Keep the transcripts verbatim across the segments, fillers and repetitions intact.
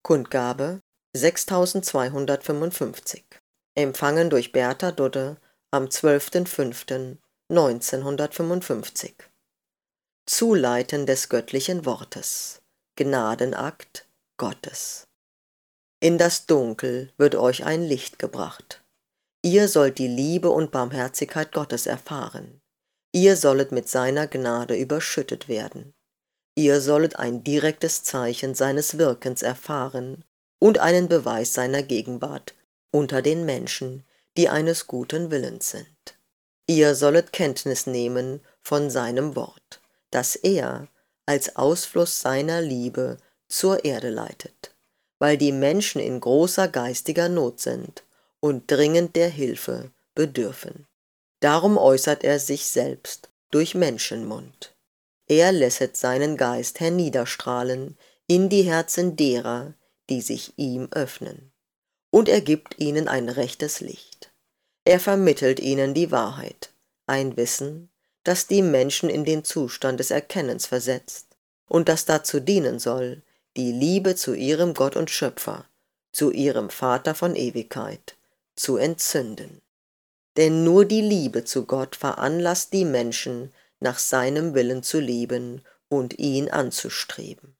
Kundgabe sechstausendzweihundertfünfundfünfzig. Empfangen durch Bertha Dudde am zwölften fünften neunzehnhundertfünfundfünfzig. Zuleiten des göttlichen Wortes. Gnadenakt Gottes. In das Dunkel wird euch ein Licht gebracht. Ihr sollt die Liebe und Barmherzigkeit Gottes erfahren. Ihr sollet mit seiner Gnade überschüttet werden. Ihr sollet ein direktes Zeichen seines Wirkens erfahren und einen Beweis seiner Gegenwart unter den Menschen, die eines guten Willens sind. Ihr sollet Kenntnis nehmen von seinem Wort, das er als Ausfluss seiner Liebe zur Erde leitet, weil die Menschen in großer geistiger Not sind und dringend der Hilfe bedürfen. Darum äußert er sich selbst durch Menschenmund. Er lässet seinen Geist herniederstrahlen in die Herzen derer, die sich ihm öffnen. Und er gibt ihnen ein rechtes Licht. Er vermittelt ihnen die Wahrheit, ein Wissen, das die Menschen in den Zustand des Erkennens versetzt und das dazu dienen soll, die Liebe zu ihrem Gott und Schöpfer, zu ihrem Vater von Ewigkeit, zu entzünden. Denn nur die Liebe zu Gott veranlasst die Menschen, nach seinem Willen zu leben und ihn anzustreben.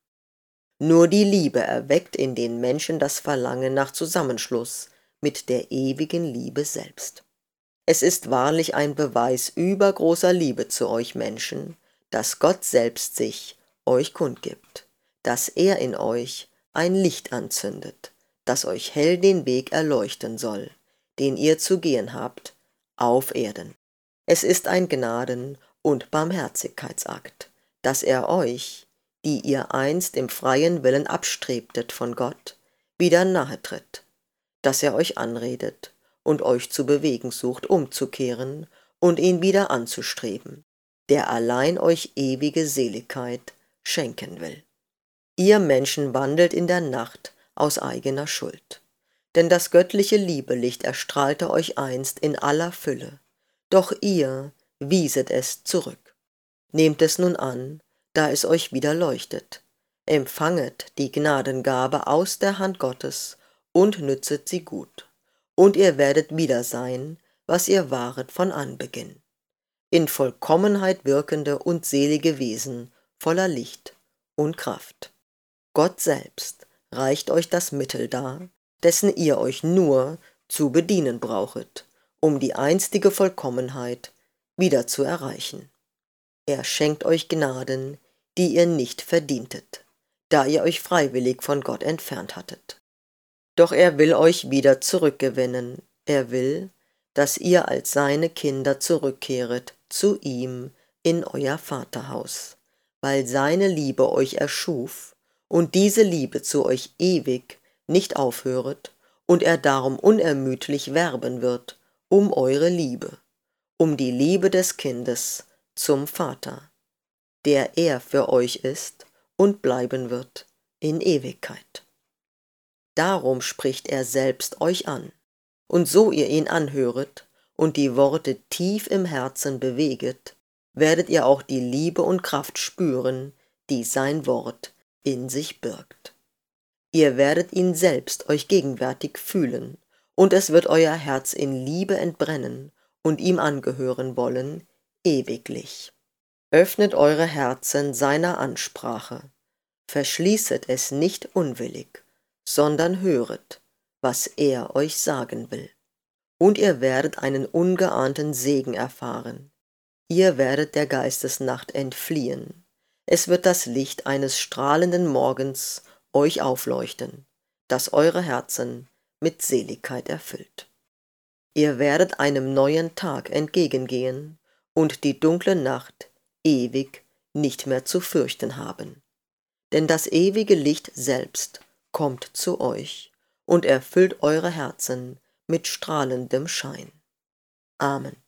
Nur die Liebe erweckt in den Menschen das Verlangen nach Zusammenschluss mit der ewigen Liebe selbst. Es ist wahrlich ein Beweis übergroßer Liebe zu euch Menschen, dass Gott selbst sich euch kundgibt, dass er in euch ein Licht anzündet, das euch hell den Weg erleuchten soll, den ihr zu gehen habt, auf Erden. Es ist ein Gnaden- und Barmherzigkeitsakt, dass er euch, die ihr einst im freien Willen abstrebtet von Gott, wieder nahe tritt, dass er euch anredet und euch zu bewegen sucht, umzukehren und ihn wieder anzustreben, der allein euch ewige Seligkeit schenken will. Ihr Menschen wandelt in der Nacht aus eigener Schuld, denn das göttliche Liebelicht erstrahlte euch einst in aller Fülle, doch ihr wieset es zurück. Nehmt es nun an, da es euch wieder leuchtet. Empfanget die Gnadengabe aus der Hand Gottes und nützet sie gut. Und ihr werdet wieder sein, was ihr waret von Anbeginn. In Vollkommenheit wirkende und selige Wesen voller Licht und Kraft. Gott selbst reicht euch das Mittel dar, dessen ihr euch nur zu bedienen brauchet, um die einstige Vollkommenheit wieder zu erreichen. Er schenkt euch Gnaden, die ihr nicht verdientet, da ihr euch freiwillig von Gott entfernt hattet. Doch er will euch wieder zurückgewinnen. Er will, dass ihr als seine Kinder zurückkehret zu ihm in euer Vaterhaus, weil seine Liebe euch erschuf und diese Liebe zu euch ewig nicht aufhöret und er darum unermüdlich werben wird um eure Liebe, um die Liebe des Kindes zum Vater, der er für euch ist und bleiben wird in Ewigkeit. Darum spricht er selbst euch an, und so ihr ihn anhöret und die Worte tief im Herzen beweget, werdet ihr auch die Liebe und Kraft spüren, die sein Wort in sich birgt. Ihr werdet ihn selbst euch gegenwärtig fühlen, und es wird euer Herz in Liebe entbrennen und ihm angehören wollen, ewiglich. Öffnet eure Herzen seiner Ansprache, verschließet es nicht unwillig, sondern höret, was er euch sagen will. Und ihr werdet einen ungeahnten Segen erfahren. Ihr werdet der Geistesnacht entfliehen. Es wird das Licht eines strahlenden Morgens euch aufleuchten, das eure Herzen mit Seligkeit erfüllt. Ihr werdet einem neuen Tag entgegengehen und die dunkle Nacht ewig nicht mehr zu fürchten haben. Denn das ewige Licht selbst kommt zu euch und erfüllt eure Herzen mit strahlendem Schein. Amen.